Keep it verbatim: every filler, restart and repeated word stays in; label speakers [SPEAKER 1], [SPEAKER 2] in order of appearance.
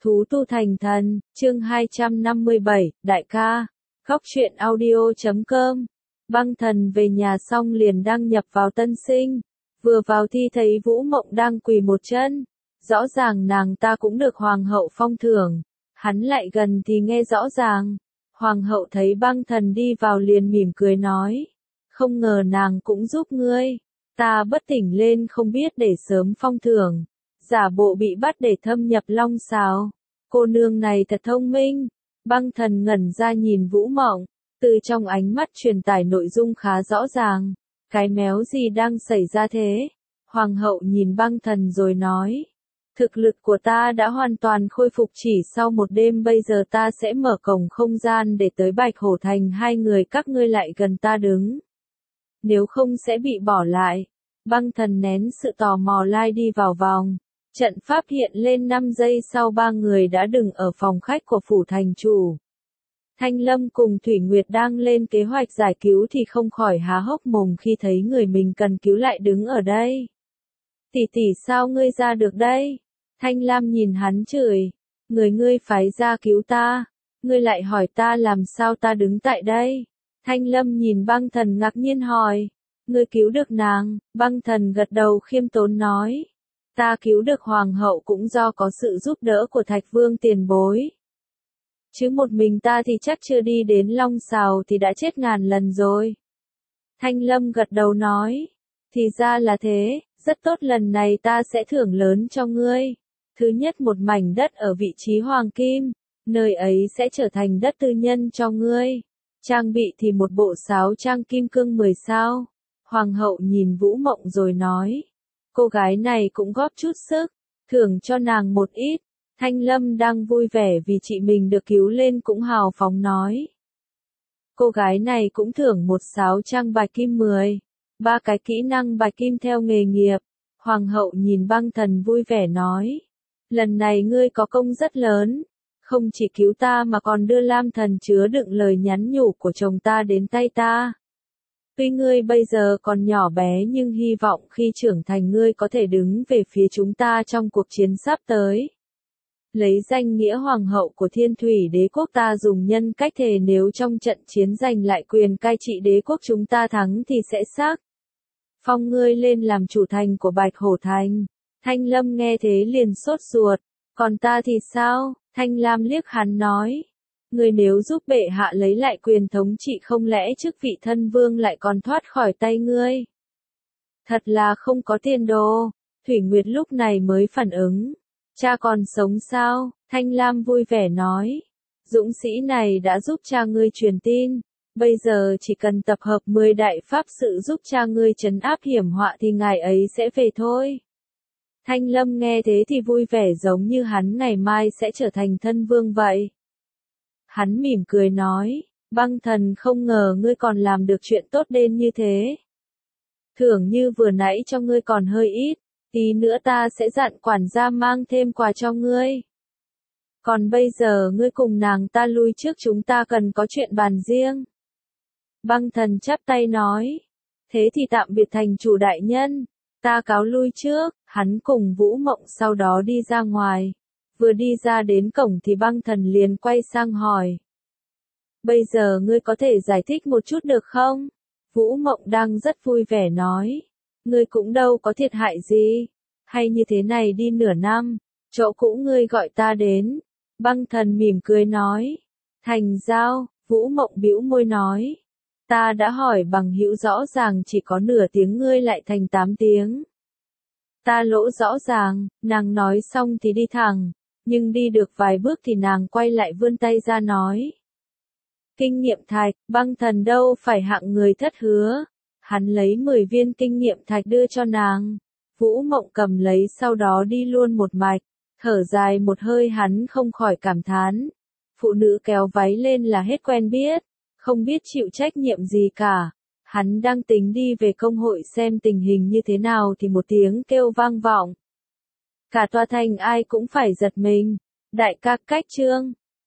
[SPEAKER 1] Thú tu thành thần, chương hai trăm năm mươi bảy, đại ca. Góc truyện audio chấm com. Băng thần về nhà xong liền đăng nhập vào tân sinh. Vừa vào thi thấy Vũ Mộng đang quỳ một chân. Rõ ràng nàng ta cũng được hoàng hậu phong thưởng. Hắn lại gần thì nghe rõ ràng. Hoàng hậu thấy băng thần đi vào liền mỉm cười nói. Không ngờ nàng cũng giúp ngươi. Ta bất tỉnh lên không biết để sớm phong thưởng. Giả bộ bị bắt để thâm nhập long sào. Cô nương này thật thông minh. Băng thần ngẩn ra nhìn Vũ Mộng. Từ trong ánh mắt truyền tải nội dung khá rõ ràng. Cái méo gì đang xảy ra thế? Hoàng hậu nhìn băng thần rồi nói. Thực lực của ta đã hoàn toàn khôi phục chỉ sau một đêm, bây giờ ta sẽ mở cổng không gian để tới Bạch Hổ Thành, hai người các ngươi lại gần ta đứng. Nếu không sẽ bị bỏ lại. Băng thần nén sự tò mò lai đi vào vòng. Trận pháp hiện lên năm giây sau ba người đã đứng ở phòng khách của phủ thành chủ. Thanh Lâm cùng Thủy Nguyệt đang lên kế hoạch giải cứu thì không khỏi há hốc mồm khi thấy người mình cần cứu lại đứng ở đây. Tỷ tỷ sao ngươi ra được đây? Thanh Lam nhìn hắn chửi. Người ngươi phái ra cứu ta. Ngươi lại hỏi ta làm sao ta đứng tại đây. Thanh Lâm nhìn băng thần ngạc nhiên hỏi. Ngươi cứu được nàng, băng thần gật đầu khiêm tốn nói. Ta cứu được hoàng hậu cũng do có sự giúp đỡ của Thạch Vương tiền bối. Chứ một mình ta thì chắc chưa đi đến long sào thì đã chết ngàn lần rồi. Thanh Lâm gật đầu nói. Thì ra là thế, rất tốt, lần này ta sẽ thưởng lớn cho ngươi. Thứ nhất, một mảnh đất ở vị trí hoàng kim, nơi ấy sẽ trở thành đất tư nhân cho ngươi. Trang bị thì một bộ sáo trang kim cương mười sao. Hoàng hậu nhìn Vũ Mộng rồi nói. Cô gái này cũng góp chút sức, thưởng cho nàng một ít. Thanh Lâm đang vui vẻ vì chị mình được cứu lên cũng hào phóng nói. Cô gái này cũng thưởng một sáo trang bạch kim mười, ba cái kỹ năng bạch kim theo nghề nghiệp. Hoàng hậu nhìn băng thần vui vẻ nói. Lần này ngươi có công rất lớn, không chỉ cứu ta mà còn đưa Lam thần chứa đựng lời nhắn nhủ của chồng ta đến tay ta. Tuy ngươi bây giờ còn nhỏ bé nhưng hy vọng khi trưởng thành ngươi có thể đứng về phía chúng ta trong cuộc chiến sắp tới. Lấy danh nghĩa hoàng hậu của Thiên Thủy Đế quốc, ta dùng nhân cách thề nếu trong trận chiến giành lại quyền cai trị đế quốc chúng ta thắng thì sẽ xác phong ngươi lên làm chủ thành của Bạch Hổ Thành. Thanh Lâm nghe thế liền sốt ruột. Còn ta thì sao? Thanh Lam liếc hắn nói. Ngươi nếu giúp bệ hạ lấy lại quyền thống trị không lẽ chức vị thân vương lại còn thoát khỏi tay ngươi? Thật là không có tiền đồ. Thủy Nguyệt lúc này mới phản ứng. Cha còn sống sao? Thanh Lam vui vẻ nói. Dũng sĩ này đã giúp cha ngươi truyền tin. Bây giờ chỉ cần tập hợp mười đại pháp sự giúp cha ngươi trấn áp hiểm họa thì ngài ấy sẽ về thôi. Thanh Lâm nghe thế thì vui vẻ giống như hắn ngày mai sẽ trở thành thân vương vậy. Hắn mỉm cười nói, băng thần không ngờ ngươi còn làm được chuyện tốt đến như thế. Thưởng như vừa nãy cho ngươi còn hơi ít, tí nữa ta sẽ dặn quản gia mang thêm quà cho ngươi. Còn bây giờ ngươi cùng nàng ta lui trước, chúng ta cần có chuyện bàn riêng. Băng thần chắp tay nói, thế thì tạm biệt thành chủ đại nhân, ta cáo lui trước. Hắn cùng Vũ Mộng sau đó đi ra ngoài. Vừa đi ra đến cổng thì băng thần liền quay sang hỏi. Bây giờ ngươi có thể giải thích một chút được không? Vũ Mộng đang rất vui vẻ nói. Ngươi cũng đâu có thiệt hại gì. Hay như thế này đi, nửa năm, chỗ cũ ngươi gọi ta đến. Băng thần mỉm cười nói. Thành giao, Vũ Mộng bĩu môi nói. Ta đã hỏi bằng hữu rõ ràng chỉ có nửa tiếng ngươi lại thành tám tiếng. Ta lỗ rõ ràng, nàng nói xong thì đi thẳng. Nhưng đi được vài bước thì nàng quay lại vươn tay ra nói. Kinh nghiệm thạch, băng thần đâu phải hạng người thất hứa. Hắn lấy mười viên kinh nghiệm thạch đưa cho nàng. Vũ Mộng cầm lấy sau đó đi luôn một mạch. Thở dài một hơi hắn không khỏi cảm thán. Phụ nữ kéo váy lên là hết quen biết. Không biết chịu trách nhiệm gì cả. Hắn đang tính đi về công hội xem tình hình như thế nào thì một tiếng kêu vang vọng. Cả tòa thành ai cũng phải giật mình. Đại ca cách trương.